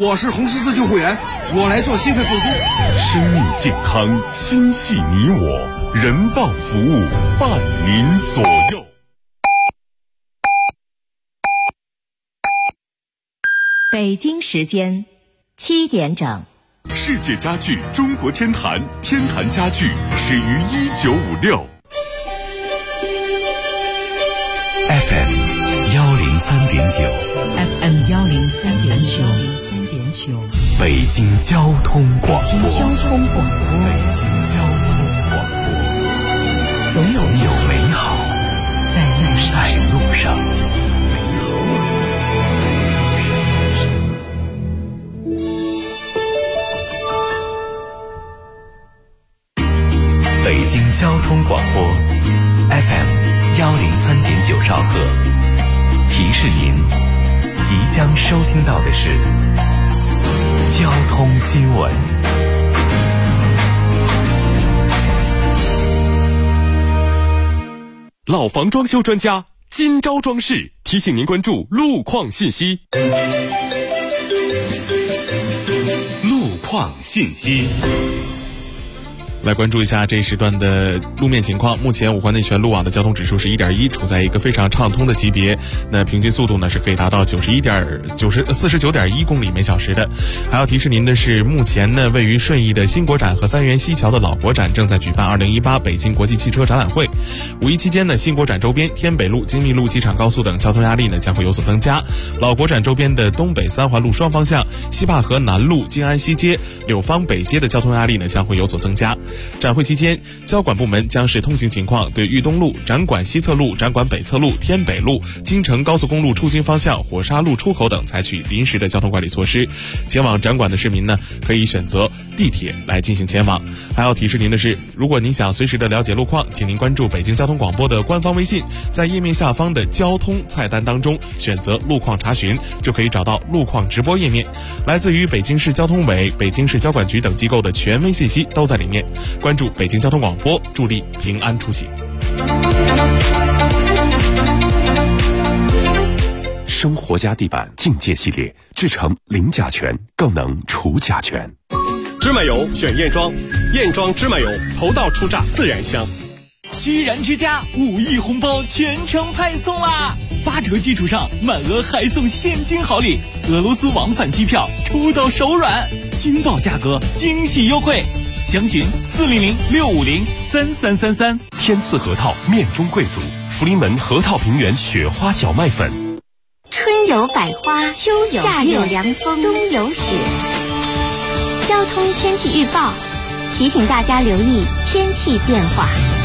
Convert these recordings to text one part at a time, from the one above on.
我是红十字救护员，我来做心肺复苏。 生命健康，心系你我，人道服务，伴您左右。 北京时间7点整。 世界家具中国天坛，天坛家具始于1956。 FM 103.9 FM 103.9 北京交通广播。 北京交通广播，总有美好在路上。 北京交通广播 FM 103.9兆赫，提示您即将收听到的是交通新闻。 老房装修专家今朝装饰提醒您关注路况信息。路况信息。 来关注一下这一时段的路面情况。目前五环内全路网的交通指数是 1.1， 处在一个非常畅通的级别。那平均速度呢是可以达到49.1公里每小时的。还要提示您的是，目前呢位于顺义的新国展和三元西桥的老国展正在举办2018北京国际汽车展览会。五一期间呢，新国展周边天北路、精密路、机场高速等交通压力呢将会有所增加。老国展周边的东北三环路双方向、西坝河南路、静安西街、柳芳北街的交通压力呢将会有所增加。展会期间，交管部门将视通行情况，对豫东路、展馆西侧路、展馆北侧路、天北路、京承高速公路出京方向、火沙路出口等采取临时的交通管理措施。前往展馆的市民呢，可以选择地铁来进行前往。还要提示您的是，如果您想随时的了解路况，请您关注北京交通广播的官方微信，在页面下方的交通菜单当中选择路况查询，就可以找到路况直播页面。来自于北京市交通委、北京市交管局等机构的权威信息都在里面。关注北京交通广播，助力平安出行。 生活家地板境界系列制成零甲醛，更能除甲醛。 芝麻油选燕庄，燕庄芝麻油头道初榨自然香。 居然之家5亿红包全程派送啦！8折基础上满额还送现金好礼，俄罗斯往返机票抽到手软，惊爆价格，惊喜优惠。详询400-650-3333。 天赐核桃面中贵族，福临门核桃平原雪花小麦粉。 春有百花，秋有夏有凉风，冬有雪。交通天气预报提醒大家留意天气变化。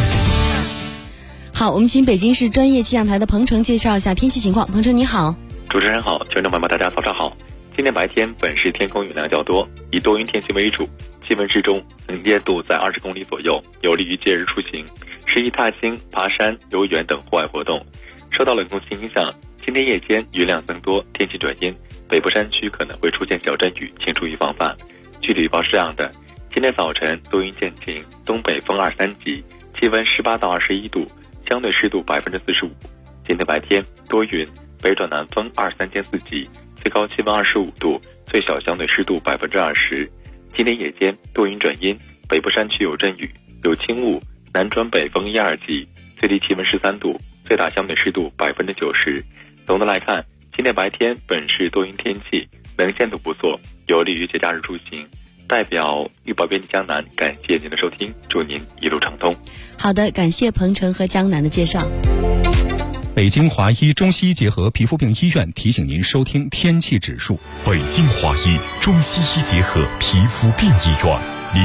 好，我们请北京市专业气象台的彭程介绍一下天气情况。彭程你好。 主持人好，听众朋友们大家早上好。今天白天本市天空云量较多，以多云天气为主，气温适中，能见度在20公里左右，有利于节日出行，适宜踏青、爬山、游园等户外活动。受到冷空气影响，今天夜间云量增多，天气转阴，北部山区可能会出现小阵雨，请注意防范。具体预报是这样的：今天早晨多云见晴，东北风2、3级，气温18到21度，相对湿度45%。今天白天多云，北转南风2、3间4级，最高气温25度，最小相对湿度20%。今天夜间多云转阴，北部山区有阵雨，有轻雾，南转北风1、2级，最低气温13度，最大相对湿度90%。总的来看，今天白天本市多云天气，能见度不错，有利于节假日出行。代表预报编辑江南，感谢您的收听，祝您一路畅通。 好的，感谢彭程和江南的介绍。 北京华医中西医结合皮肤病医院提醒您收听天气指数。 北京华医中西医结合皮肤病医院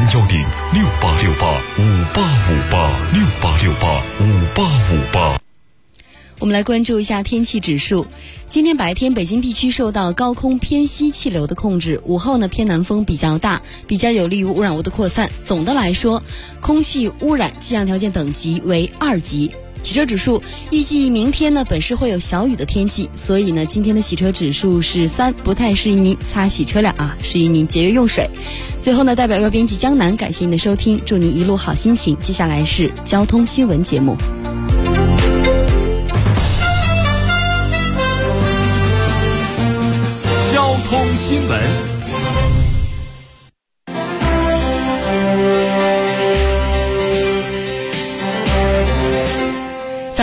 ，010-6868-5858，6868-5858。 我们来关注一下天气指数。今天白天，北京地区受到高空偏西气流的控制，午后呢偏南风比较大，比较有利于污染物的扩散。总的来说，空气污染气象条件等级为2级。洗车指数预计明天呢本市会有小雨的天气，所以呢今天的洗车指数是3，不太适宜您擦洗车辆啊，适宜您节约用水。最后呢，代表预报编辑江南感谢您的收听，祝您一路好心情。接下来是交通新闻节目。 交通新闻。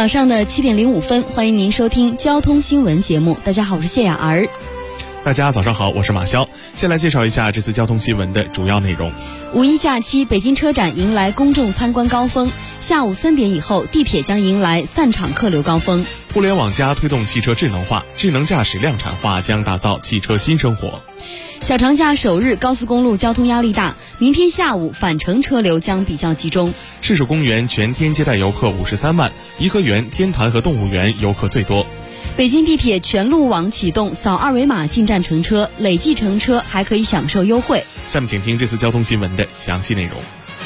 早上的7点05分，欢迎您收听交通新闻节目。大家好，我是谢雅儿。 大家早上好，我是马潇。先来介绍一下这次交通新闻的主要内容。 五一假期，北京车展迎来公众参观高峰，下午3点以后，地铁将迎来散场客流高峰。 互联网+推动汽车智能化，智能驾驶量产化将打造汽车新生活。 小长假首日，高速公路交通压力大，明天下午返程车流将比较集中。 市属公园全天接待游客53万，颐和园、天坛和动物园游客最多。 北京地铁全路网启动，扫二维码进站乘车，累计乘车还可以享受优惠。 下面请听这次交通新闻的详细内容。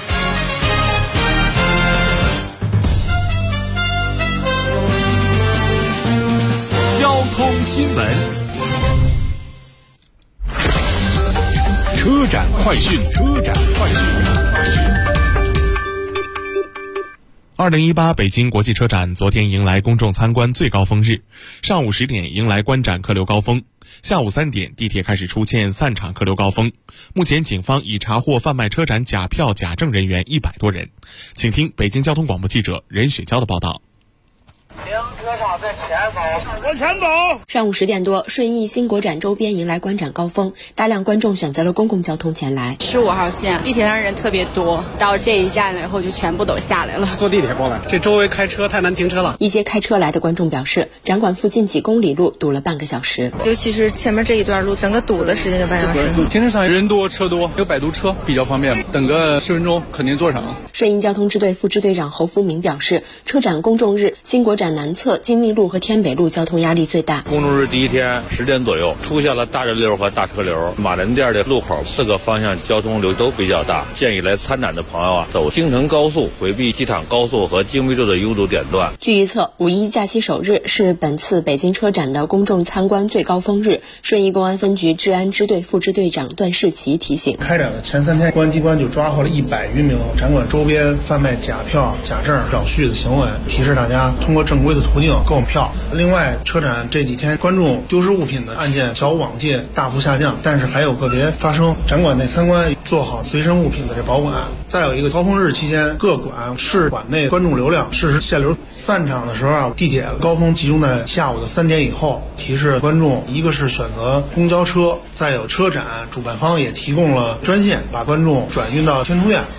交通新闻， 车展快讯。 2018北京国际车展昨天迎来公众参观最高峰日，上午10点迎来观展客流高峰，下午3点地铁开始出现散场客流高峰。目前警方已查获贩卖车展假票假证人员100多人。请听北京交通广播记者任雪娇的报道。 停车场在前走，往前走。 上午10点多，顺义新国展周边迎来观展高峰，大量观众选择了公共交通前来。 15号线地铁上人特别多，到这一站了以后就全部都下来了。 坐地铁过来，这周围开车太难停车了。 一些开车来的观众表示，展馆附近几公里路堵了半个小时， 尤其是前面这一段路，整个堵的时间就半小时。 停车场人多车多，有摆渡车比较方便，等个10分钟肯定坐上了。 顺义交通支队副支队长侯福明表示，车展公众日，新国展南侧金密路和天北路交通压力最大。 公众日第一天10点左右出现了大人流和大车流，马人店的路口4个方向交通流都比较大，建议来参展的朋友走京承高速，回避机场高速和京密路的拥堵点段。 据预测，五一假期首日是本次北京车展的公众参观最高峰日。顺义公安分局治安支队副支队长段世奇提醒， 开展的前3天，公安机关就抓获了100余名展馆周边贩卖假票、假证、扰序的行为，提示大家通过正规的途径购票。另外，车展这几天观众丢失物品的案件较往届大幅下降，但是还有个别发生。展馆内参观做好随身物品的保管。再有一个高峰日期间，各馆市馆内观众流量适时限流。散场的时候地铁高峰集中在下午的3点以后，提示观众一个是选择公交车，再有车展主办方也提供了专线，把观众转运到天通苑。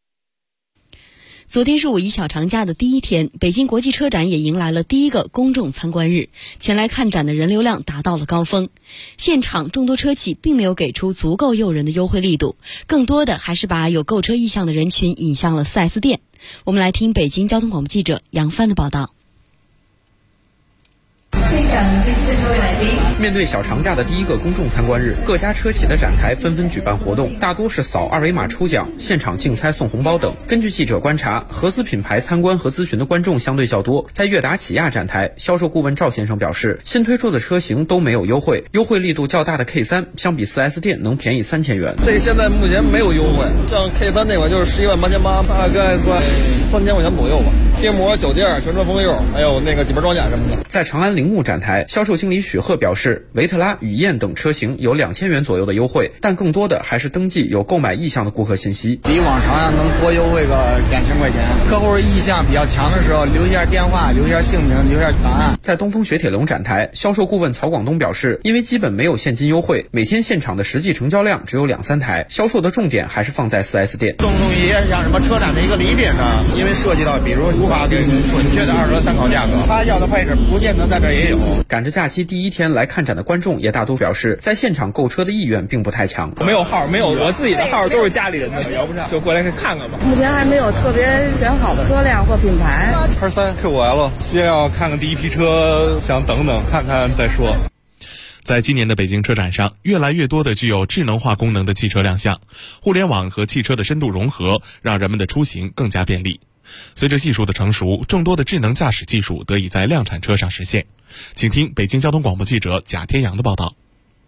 昨天是五一小长假的第一天，北京国际车展也迎来了第一个公众参观日，前来看展的人流量达到了高峰。现场众多车企并没有给出足够诱人的优惠力度，更多的还是把有购车意向的人群引向了 4S 店。我们来听北京交通广播记者杨帆的报道。 面对小长假的第一个公众参观日，各家车企的展台纷纷举办活动，大多是扫二维码抽奖、现场竞猜送红包等。根据记者观察，合资品牌参观和咨询的观众相对较多。在悦达起亚展台，销售顾问赵先生表示，新推出的车型都没有优惠，优惠力度较大的 K3 相比 4S 店能便宜3000元。 这现在目前没有优惠，像 K3 那款就是118800，大概算3000块钱左右吧。贴膜、脚垫、全车封釉，还有那个底盘装甲什么的。 在长安铃木展台，销售经理许鹤表示，维特拉、雨燕等车型有2000元左右的优惠，但更多的还是登记有购买意向的顾客信息。 比往常要能多优惠个2000块钱。客户意向比较强的时候，留一下电话，留一下姓名，留一下档案。 在东风雪铁龙展台，销售顾问曹广东表示，因为基本没有现金优惠，每天现场的实际成交量只有2-3台，销售的重点还是放在 4S 店。 更注意像什么车展的一个礼品呢？因为涉及到比如无法给你准确的2手参考价格，他要的配置不见得在这也有。 赶着假期第一天来看展的观众也大多表示，在现场购车的意愿并不太强。 没有号，没有我自己的号，都是家里人的，摇不上，就过来看看吧。 目前还没有特别选好的车辆或品牌。 X3 Q5L 先要看看第一批车，想等等看看再说。 在今年的北京车展上，越来越多的具有智能化功能的汽车亮相，互联网和汽车的深度融合，让人们的出行更加便利。随着技术的成熟，众多的智能驾驶技术得以在量产车上实现。请听北京交通广播记者贾天阳的报道。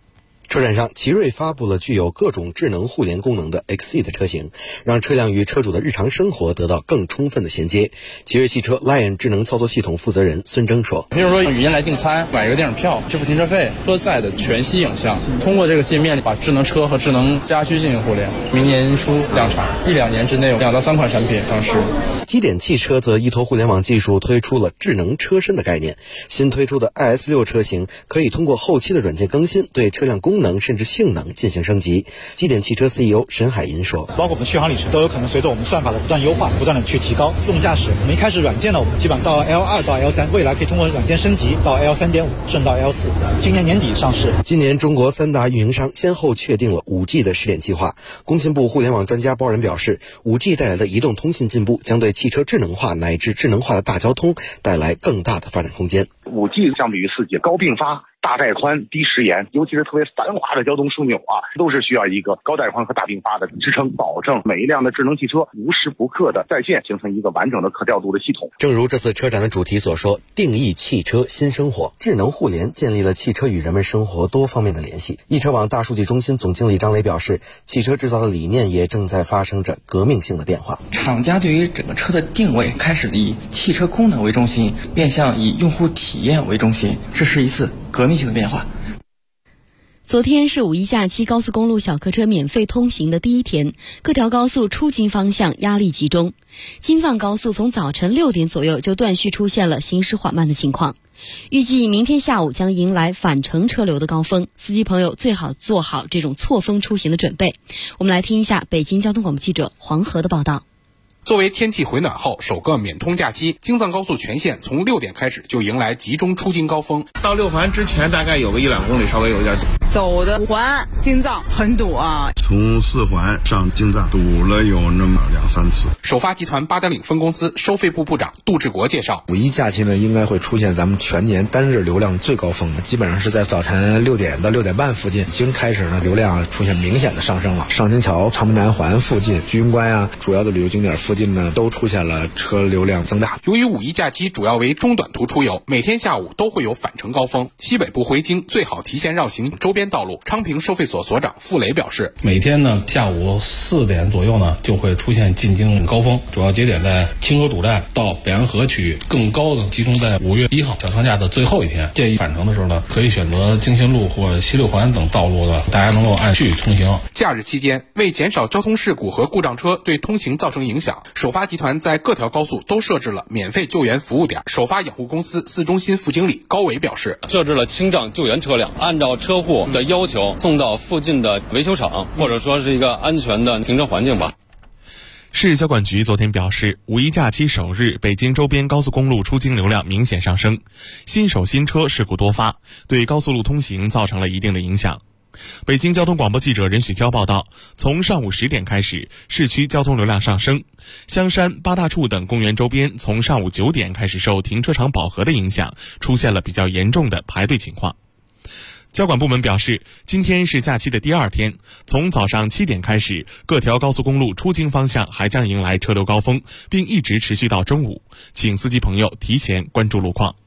车展上，奇瑞发布了具有各种智能互联功能的 Exceed 车型，让车辆与车主的日常生活得到更充分的衔接。奇瑞汽车 Lion 智能操作系统负责人孙征说：“ 比如说语音来订餐、买一个电影票、支付停车费，车载的全息影像，通过这个界面把智能车和智能家居进行互联。明年初量产，1-2年之内2到3款产品上市。” 基点汽车则依托互联网技术推出了智能车身的概念，新推出的 IS6 车型可以通过后期的软件更新，对车辆功能甚至性能进行升级。基点汽车 CEO 沈海银说：“ 包括我们的续航里程都有可能随着我们算法的不断优化，不断的去提高。自动驾驶，我们一开始软件呢，我们基本上到 L2 到 L3，未来可以通过软件升级到 L3.5， 甚至到 L4， 今年年底上市。” 今年中国3大运营商先后确定了 5G 的试点计划。工信部互联网专家包然表示， 5G 带来的移动通信进步将对汽车智能化乃至智能化的大交通带来更大的发展空间。 5G 相比于4G 高并发、大带宽、低时延，尤其是特别繁华的交通枢纽都是需要一个高带宽和大并发的支撑，保证每一辆的智能汽车无时不刻的在线，形成一个完整的可调度的系统。 正如这次车展的主题所说，定义汽车新生活，智能互联建立了汽车与人们生活多方面的联系。易车网大数据中心总经理张磊表示，汽车制造的理念也正在发生着革命性的变化。 厂家对于整个车的定位开始以汽车功能为中心，变向以用户体验为中心，这是一次革命性的变化。 昨天是5一假期高速公路小客车免费通行的第一天，各条高速出京方向压力集中。京藏高速从早晨6点左右就断续出现了行驶缓慢的情况，预计明天下午将迎来返程车流的高峰，司机朋友最好做好这种错峰出行的准备。我们来听一下北京交通广播记者黄河的报道。 作为天气回暖后首个免通假期，京藏高速全线从6点开始就迎来集中出京高峰。 到6环之前大概有个1-2公里，稍微有点堵。 走的5环京藏很堵啊， 从4环上京藏堵了有那么2-3次。 首发集团八达岭分公司收费部部长杜志国介绍 ，5一假期呢应该会出现咱们全年单日流量最高峰的，基本上是在早晨6点到6点半附近，已经开始呢流量出现明显的上升了。上京桥、长门南环附近、居庸关主要的旅游景点附近呢都出现了车流量增大。 由于5一假期主要为中短途出游，每天下午都会有返程高峰，西北部回京最好提前绕行周边道路。昌平收费所所长傅雷表示， 每天呢下午4点左右呢就会出现进京高峰，主要节点在清河主站到北安河区，更高的集中在5月1号小长假的最后一天。建议返程的时候呢，可以选择京新路或西6环等道路呢，大家能够按序通行。 假日期间，为减少交通事故和故障车对通行造成影响，首发集团在各条高速都设置了免费救援服务点。首发养护公司4中心副经理高伟表示， 设置了清障救援车辆，按照车户的要求送到附近的维修厂，或者说是一个安全的停车环境吧。 市交管局昨天表示，5一假期首日，北京周边高速公路出京流量明显上升，新手新车事故多发，对高速路通行造成了一定的影响。北京交通广播记者任雪娇报道，从上午10点开始，市区交通流量上升，香山、八大处等公园周边从上午9点开始受停车场饱和的影响，出现了比较严重的排队情况。交管部门表示，今天是假期的第2天，从早上7点开始，各条高速公路出京方向还将迎来车流高峰，并一直持续到中午，请司机朋友提前关注路况。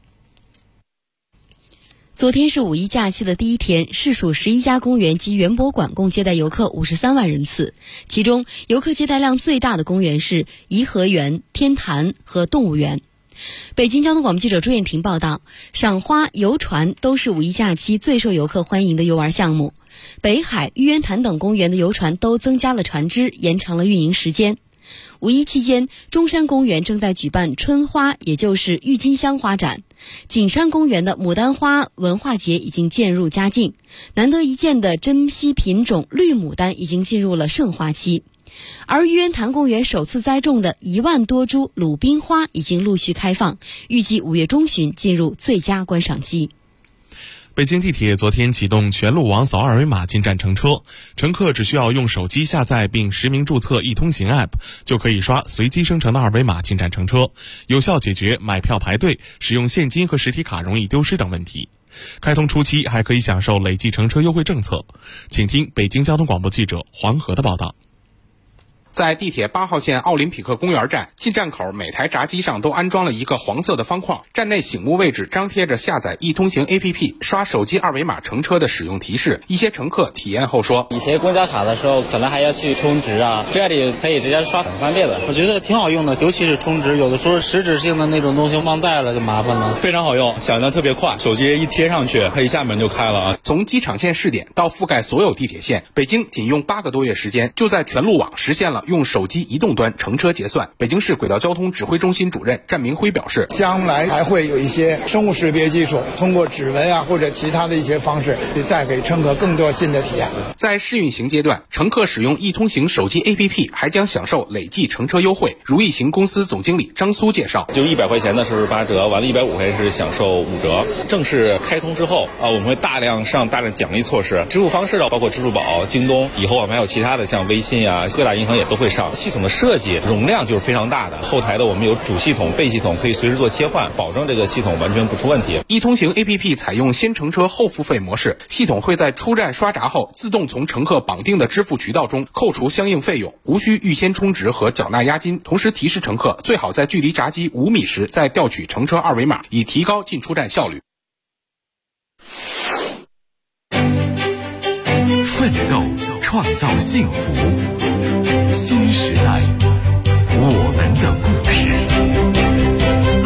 昨天是5一假期的第一天，市属11家公园及园博馆共接待游客53万人次，其中游客接待量最大的公园是颐和园、天坛和动物园。北京交通广播记者朱艳婷报道，赏花、游船都是5一假期最受游客欢迎的游玩项目。北海、玉渊潭等公园的游船都增加了船只，延长了运营时间。5一期间，中山公园正在举办春花，也就是郁金香花展。景山公园的牡丹花文化节已经渐入佳境，难得一见的珍稀品种绿牡丹已经进入了盛花期。而玉渊潭公园首次栽种的1万多株鲁冰花已经陆续开放，预计5月中旬进入最佳观赏期。 北京地铁昨天启动全路网扫2维码进站乘车，乘客只需要用手机下载并实名注册易通行 App， 就可以刷随机生成的2维码进站乘车，有效解决买票排队、使用现金和实体卡容易丢失等问题。开通初期还可以享受累计乘车优惠政策。请听北京交通广播记者黄河的报道。 在地铁8号线奥林匹克公园站进站口，每台闸机上都安装了一个黄色的方框，站内醒目位置张贴着下载易通行 APP 刷手机二维码乘车的使用提示。一些乘客体验后说， 以前公交卡的时候可能还要去充值啊，这里可以直接刷，很方便的。 我觉得挺好用的，尤其是充值，有的时候实质性的那种东西忘带了就麻烦了。 非常好用，响应的特别快，手机一贴上去，它一下门就开了啊。 从机场线试点到覆盖所有地铁线，北京仅用8个多月时间，就在全路网实现了用手机移动端乘车结算。北京市轨道交通指挥中心主任战明辉表示， 将来还会有一些生物识别技术，通过指纹啊或者其他的一些方式，再给乘客更多新的体验。 在试运行阶段，乘客使用易通行手机 APP 还将享受累计乘车优惠。如意行公司总经理张苏介绍， 就100块钱的是8折，完了150块钱是享受5折。正式开通之后我们会大量奖励措施，支付方式包括支付宝、京东，以后我们还有其他的像微信啊，各大银行也都会上。系统的设计容量就是非常大的，后台的我们有主系统、备系统，可以随时做切换，保证这个系统完全不出问题。 易通行 APP 采用先乘车后付费模式，系统会在出站刷闸后自动从乘客绑定的支付渠道中扣除相应费用，无需预先充值和缴纳押金。同时提示乘客最好在距离闸机5米时再调取乘车二维码，以提高进出站效率。 奋斗创造幸福，新时代我们的故事。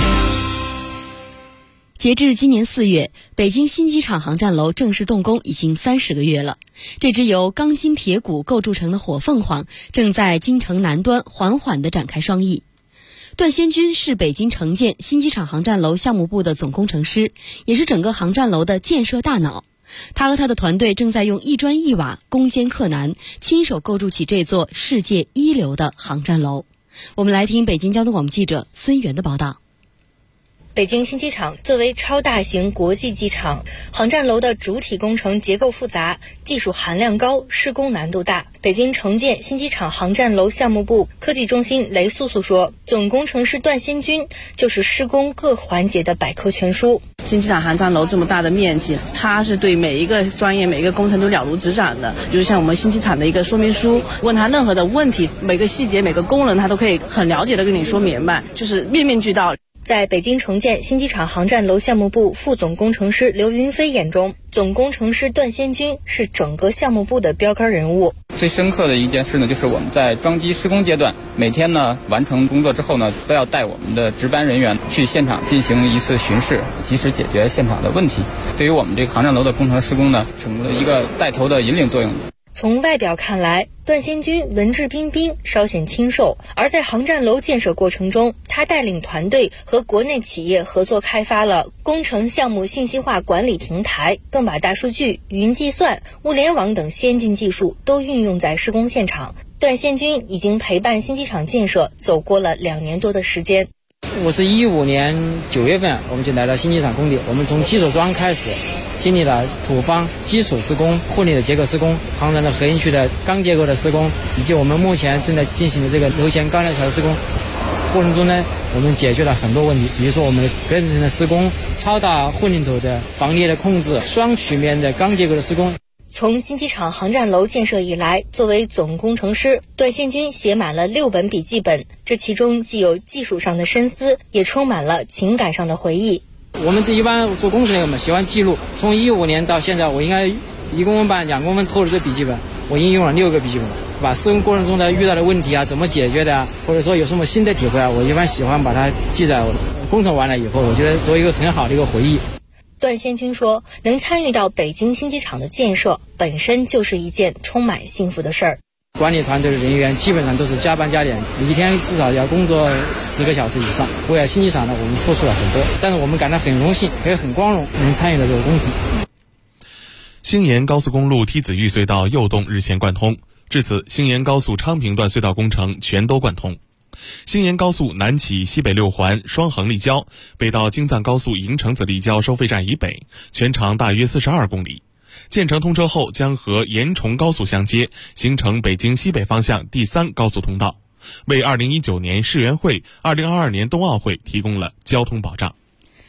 截至今年4月，北京新机场航站楼正式动工已经30个月了。这只由钢筋铁骨构筑成的火凤凰正在京城南端缓缓地展开双翼。段先军是北京城建新机场航站楼项目部的总工程师，也是整个航站楼的建设大脑。他和他的团队正在用一砖一瓦攻坚克难，亲手构筑起这座世界一流的航站楼。我们来听北京交通广播记者孙源的报道。 北京新机场作为超大型国际机场，航站楼的主体工程结构复杂，技术含量高，施工难度大。北京城建新机场航站楼项目部科技中心雷素素说，总工程师段先军就是施工各环节的百科全书。 新机场航站楼这么大的面积，它是对每一个专业每一个工程都了如指掌的，就是像我们新机场的一个说明书，问他任何的问题，每个细节每个功能他都可以很了解的跟你说明白，就是面面俱到。 在北京城建新机场航站楼项目部副总工程师刘云飞眼中，总工程师段先军是整个项目部的标杆人物。 最深刻的一件事呢，就是我们在装机施工阶段，每天呢完成工作之后呢，都要带我们的值班人员去现场进行一次巡视，及时解决现场的问题。对于我们这个航站楼的工程施工呢，成了一个带头的引领作用。 从外表看来，段先军文质彬彬，稍显清瘦，而在航站楼建设过程中，他带领团队和国内企业合作开发了工程项目信息化管理平台，更把大数据、云计算、物联网等先进技术都运用在施工现场。段先军已经陪伴新机场建设走过了2年多的时间。 我是15年9月份我们就来到新机场工地，我们从基础桩开始，经历了土方基础施工、混凝的结构施工、航站的核心区的钢结构的施工，以及我们目前正在进行的这个楼前钢料条的施工。过程中呢，我们解决了很多问题，比如说我们隔层的施工、超大混凝土的防裂的控制、双曲面的钢结构的施工。 从新机场航站楼建设以来，作为总工程师，段先军写满了6本笔记本，这其中既有技术上的深思，也充满了情感上的回忆。 我们一般做工程的嘛，喜欢记录。从15年到现在，我应该1公分半、2公分厚的这笔记本，我应用了6个笔记本，把施工过程中的遇到的问题啊，怎么解决的啊，或者说有什么新的体会啊，我一般喜欢把它记在工程完了以后，我觉得作为一个很好的一个回忆。 段先军说，能参与到北京新机场的建设，本身就是一件充满幸福的事儿。 管理团队的人员基本上都是加班加点，一天至少要工作10个小时以上。为了新机场呢，我们付出了很多，但是我们感到很荣幸，也很光荣能参与到这个工程。 兴延高速公路梯子峪隧道右洞日前贯通，至此兴延高速昌平段隧道工程全都贯通。兴延高速南起西北6环双横立交，北到京藏高速营城子立交收费站以北，全长大约42公里。建成通车后将和延崇高速相接，形成北京西北方向第3高速通道，为2019年世园会、2022年冬奥会提供了交通保障。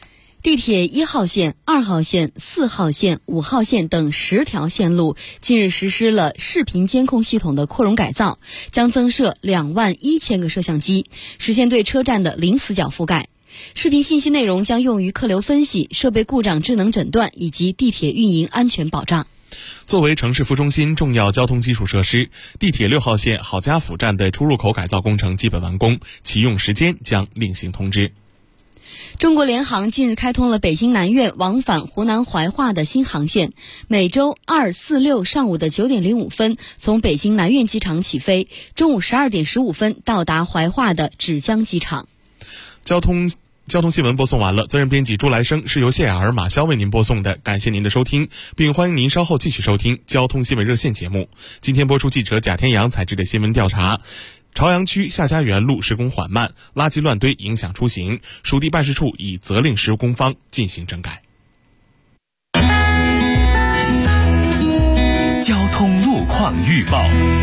地铁1号线、2号线、4号线、5号线等10条线路近日实施了视频监控系统的扩容改造，将增设21000个摄像机，实现对车站的零死角覆盖。视频信息内容将用于客流分析、设备故障智能诊断以及地铁运营安全保障。 作为城市副中心重要交通基础设施，地铁6号线郝家府站的出入口改造工程基本完工，启用时间将另行通知。 中国联航近日开通了北京南苑往返湖南怀化的新航线，每周2、4、6上午的9点05分从北京南苑机场起飞，中午12点15分到达怀化的芷江机场。 交通新闻播送完了，责任编辑朱来生，是由谢雅儿、马潇为您播送的，感谢您的收听，并欢迎您稍后继续收听交通新闻热线节目。今天播出记者贾天阳采制的新闻调查。朝阳区夏家园路施工缓慢，垃圾乱堆影响出行，属地办事处已责令施工方进行整改。 交通路况预报。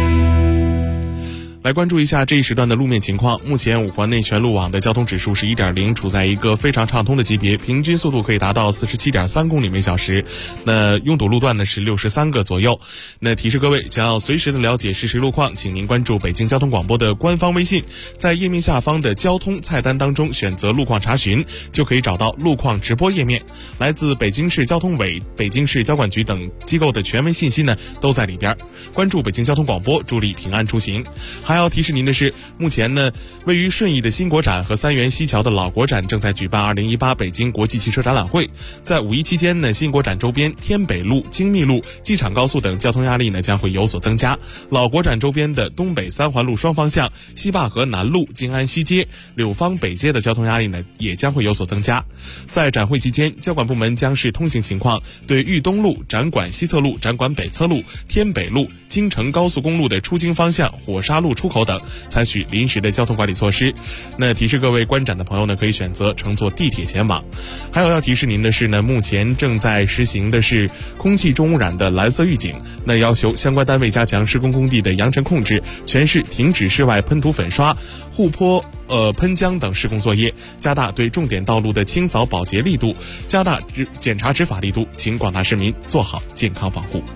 来关注一下这一时段的路面情况。目前五环内全路网的交通指数是 1.0， 处在一个非常畅通的级别，平均速度可以达到 47.3 公里每小时。那拥堵路段呢是63个左右。那提示各位，想要随时的了解实时路况，请您关注北京交通广播的官方微信，在页面下方的交通菜单当中选择路况查询，就可以找到路况直播页面。来自北京市交通委、北京市交管局等机构的权威信息呢都在里边。关注北京交通广播，助力平安出行。还要提示您的是，目前呢，位于顺义的新国展和三元西桥的老国展正在举办2018北京国际汽车展览会。在5·1期间呢，新国展周边天北路、精密路、机场高速等交通压力呢将会有所增加。老国展周边的东北3环路双方向、西坝河南路、静安西街、柳芳北街的交通压力呢也将会有所增加。在展会期间，交管部门将视通行情况，对豫东路、展馆西侧路、展馆北侧路、天北路、京承高速公路的出京方向、火沙路出口等采取临时的交通管理措施。那提示各位观展的朋友呢，可以选择乘坐地铁前往。还有要提示您的是呢，目前正在实行的是空气重污染的蓝色预警，那要求相关单位加强施工工地的扬尘控制，全市停止室外喷涂粉刷、护坡喷浆等施工作业，加大对重点道路的清扫保洁力度，加大检查执法力度，请广大市民做好健康防护。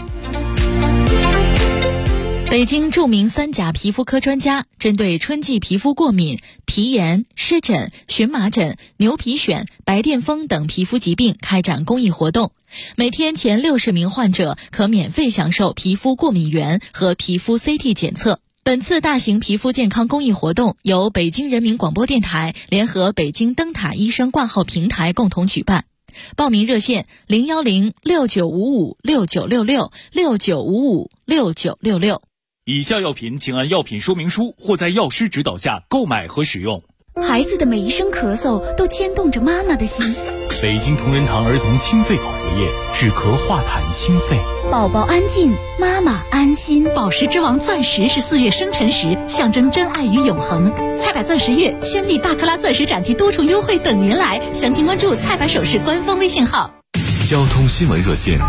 北京著名3甲皮肤科专家针对春季皮肤过敏、皮炎、湿疹、荨麻疹、牛皮癣、白癜风等皮肤疾病开展公益活动，每天前60名患者可免费享受皮肤过敏原和皮肤 CT 检测。本次大型皮肤健康公益活动由北京人民广播电台联合北京灯塔医生挂号平台共同举办。报名热线010-6955-6966 6955-6966。 以下药品请按药品说明书或在药师指导下购买和使用。 孩子的每一声咳嗽都牵动着妈妈的心。 北京同仁堂儿童清肺口服液，止咳化痰清肺。 宝宝安静，妈妈安心。 宝石之王钻石是4月生辰时，象征真爱与永恒。菜百钻石月千粒大克拉钻石展期多重优惠等您来，详情关注菜百首饰官方微信号。 交通新闻热线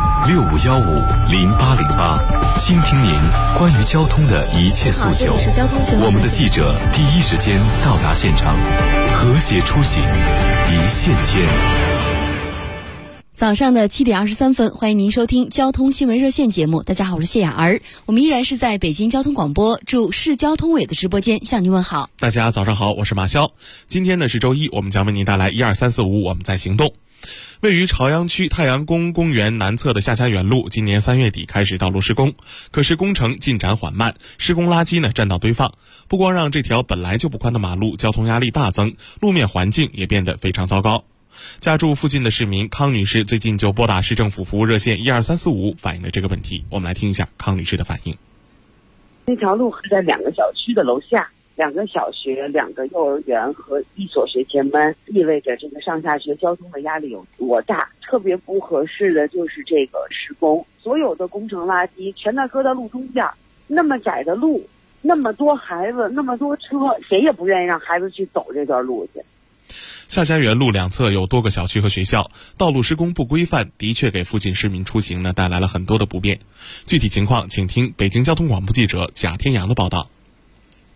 65150808，倾听您关于交通的一切诉求。我们的记者第一时间到达现场，和谐出行，一线牵。 早上的7点23分，欢迎您收听交通新闻热线节目。大家好，我是谢雅儿，我们依然是在北京交通广播驻市交通委的直播间向您问好。 大家早上好，我是马潇。今天呢是周一，我们将为您带来12345我们在行动。位于朝阳区太阳宫公园南侧的夏家园路，今年3月底开始道路施工，可是工程进展缓慢，施工垃圾呢占道堆放，不光让这条本来就不宽的马路交通压力大增，路面环境也变得非常糟糕。家住附近的市民康女士最近就拨打市政府服务热线12345反映了这个问题，我们来听一下康女士的反应。 这条路是在2个小区的楼下，2个小学、2个幼儿园和1所学前班，意味着这个上下学交通的压力有多大。特别不合适的就是这个施工，所有的工程垃圾全都搁到路中间，那么窄的路，那么多孩子，那么多车，谁也不愿意让孩子去走这段路去。 夏家园路两侧有多个小区和学校，道路施工不规范，的确给附近市民出行呢带来了很多的不便。具体情况，请听北京交通广播记者贾天阳的报道。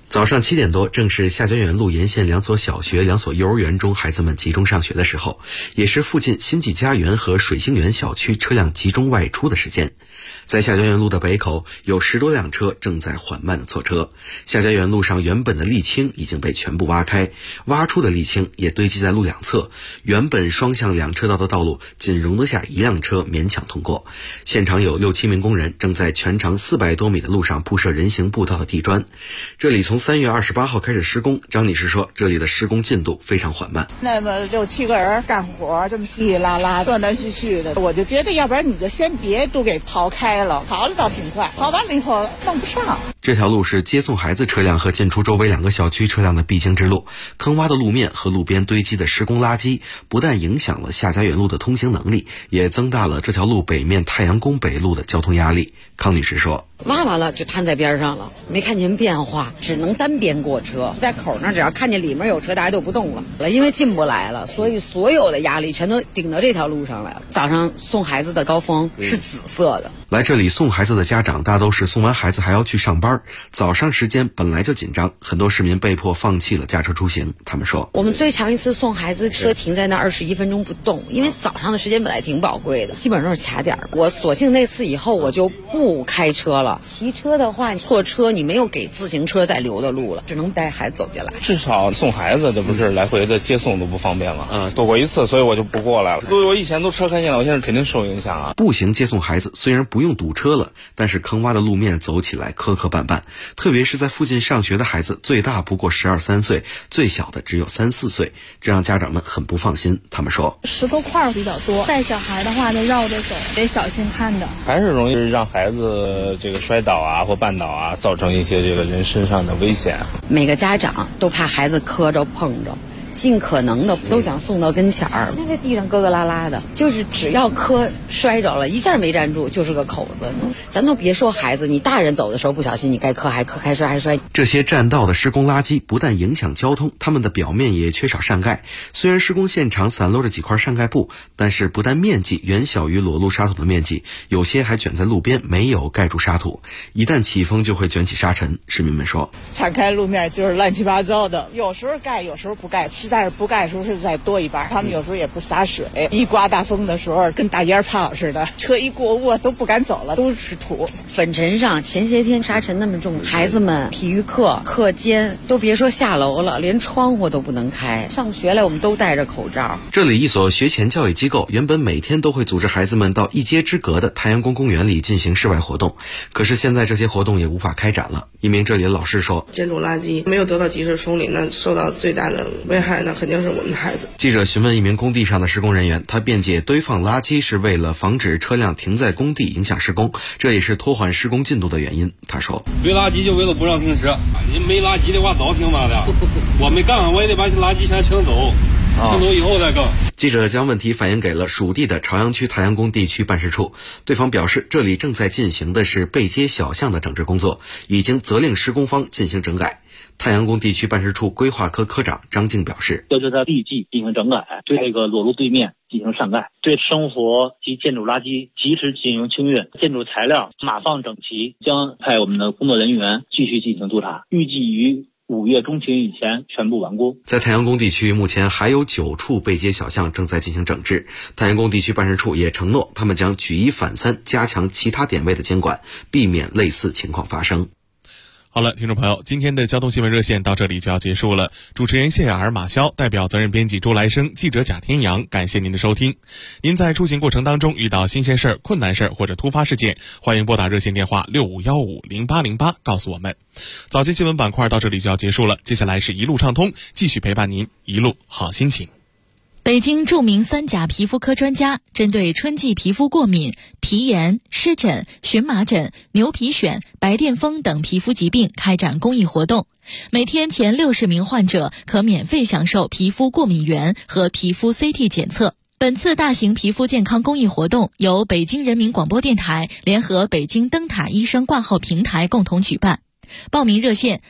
早上7点多，正是下江源路沿线2所小学、2所幼儿园中孩子们集中上学的时候，也是附近新纪家园和水星园小区车辆集中外出的时间。在下江源路的北口，有10多辆车正在缓慢的错车。下江源路上原本的沥青已经被全部挖开，挖出的沥青也堆积在路两侧，原本双向2车道的道路仅容得下1辆车勉强通过。现场有6、7名工人正在全长400多米的路上铺设人行步道的地砖。这里从3月28号开始施工，张女士说，这里的施工进度非常缓慢。 那么6、7个人干活，这么稀稀拉拉、断断续续的，我就觉得要不然你就先别都给刨开了，刨了倒挺快，刨完了以后弄不上。 这条路是接送孩子车辆和进出周围2个小区车辆的必经之路，坑洼的路面和路边堆积的施工垃圾，不但影响了下家园路的通行能力，也增大了这条路北面太阳宫北路的交通压力。康女士说， 挖完了就摊在边上了，没看见变化，只能单边过车。在口那只要看见里面有车，大家就不动了，因为进不来了，所以所有的压力全都顶到这条路上来了。早上送孩子的高峰是紫色的。 来这里送孩子的家长大都是送完孩子还要去上班，早上时间本来就紧张，很多市民被迫放弃了驾车出行。他们说， 我们最长一次送孩子，车停在那21分钟不动，因为早上的时间本来挺宝贵的，基本上都是卡点。我索性那次以后我就不开车了，骑车的话错车你没有给自行车再留的路了，只能带孩子走进来。 至少送孩子这不是来回的接送都不方便了，躲过一次，所以我就不过来了。我以前都车开进来，我现在肯定受影响啊。 步行接送孩子虽然不用堵车了，但是坑洼的路面走起来磕磕绊绊，特别是在附近上学的孩子，最大不过12、13岁，最小的只有3、4岁，这让家长们很不放心。他们说， 石头块比较多，带小孩的话就绕着走，得小心看着， 还是容易让孩子这个摔倒啊或绊倒啊，造成一些这个人身上的危险。 每个家长都怕孩子磕着碰着，尽可能的都想送到跟前儿。那地上咯咯啦啦的，就是只要磕摔着了，一下没站住就是个口子。咱都别说孩子，你大人走的时候不小心，你该磕还磕，该摔还摔。 这些占道的施工垃圾不但影响交通，它们的表面也缺少上盖。虽然施工现场散落着几块上盖布，但是不但面积远小于裸露沙土的面积，有些还卷在路边，没有盖住沙土。一旦起风就会卷起沙尘。市民们说， 铲开路面就是乱七八糟的，有时候盖有时候不盖，实在是不盖的时候是再多一半。他们有时候也不洒水，一刮大风的时候跟大烟泡似的，车一过窝都不敢走了，都是土。 粉尘上前些天沙尘那么重，孩子们体育课课间都别说下楼了，连窗户都不能开。上学来我们都戴着口罩。 这里一所学前教育机构原本每天都会组织孩子们到一街之隔的太阳宫公园里进行室外活动，可是现在这些活动也无法开展了。一名这里的老师说， 建筑垃圾没有得到及时处理，那受到最大的危害那肯定是我们的孩子。 记者询问一名工地上的施工人员，他辩解堆放垃圾是为了防止车辆停在工地影响施工，这也是拖缓施工进度的原因。他说， 堆垃圾就为了不让停驶，你没垃圾的话早停完了，我没干完我也得把垃圾先清走，清走以后再干。 记者将问题反映给了属地的朝阳区太阳宫地区办事处，对方表示这里正在进行的是背街小巷的整治工作，已经责令施工方进行整改。太阳宫地区办事处规划科科长张静表示， 要求在立即进行整改，对这个裸露地面进行上盖，对生活及建筑垃圾及时进行清运，建筑材料码放整齐，将派我们的工作人员继续进行督查，预计于5月中旬以前全部完工。 在太阳宫地区目前还有9处背街小巷正在进行整治，太阳宫地区办事处也承诺他们将举一反三，加强其他点位的监管，避免类似情况发生。 好了，听众朋友，今天的交通新闻热线到这里就要结束了。主持人谢雅儿、马潇，代表责任编辑周来生，记者贾天阳，感谢您的收听。您在出行过程当中遇到新鲜事儿、困难事儿或者突发事件，欢迎拨打热线电话65150808告诉我们。早间新闻板块到这里就要结束了，接下来是一路畅通，继续陪伴您一路好心情。 北京著名3甲皮肤科专家针对春季皮肤过敏、皮炎、湿疹、荨麻疹、牛皮癣、白癜风等皮肤疾病开展公益活动，每天前60名患者可免费享受皮肤过敏原和皮肤 CT 检测。本次大型皮肤健康公益活动由北京人民广播电台联合北京灯塔医生挂号平台共同举办。 报名热线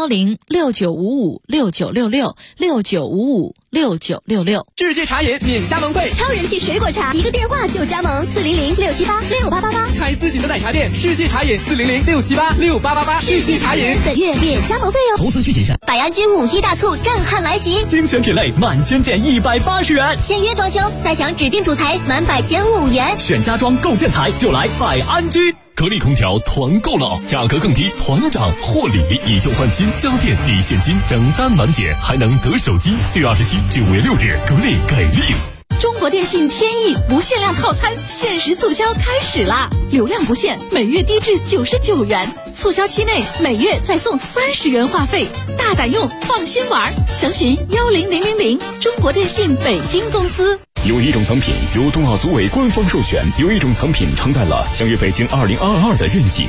0106955696669556966。 世界茶饮免加盟费， 超人气水果茶，一个电话就加盟，400-678-6888。 开自己的奶茶店，世界茶饮400-678-6888。世界茶饮本月免加盟费哦。 投资需谨慎。 百安居5.1大促震撼来袭， 精选品类满千件180元， 签约装修再享指定主材满100减5元， 选家装购建材就来百安居。 格力空调团购了，价格更低，团长获礼，以旧换新，家电抵现金，整单满减，还能得手机。4月27至5月6日，格力给力。 中国电信天翼不限量套餐限时促销开始啦！流量不限，每月低至99元，促销期内每月再送30元话费，大胆用，放心玩。详询10000，中国电信北京公司。 有一种藏品由冬奥组委官方授权，有一种藏品承载了相约北京2022的愿景。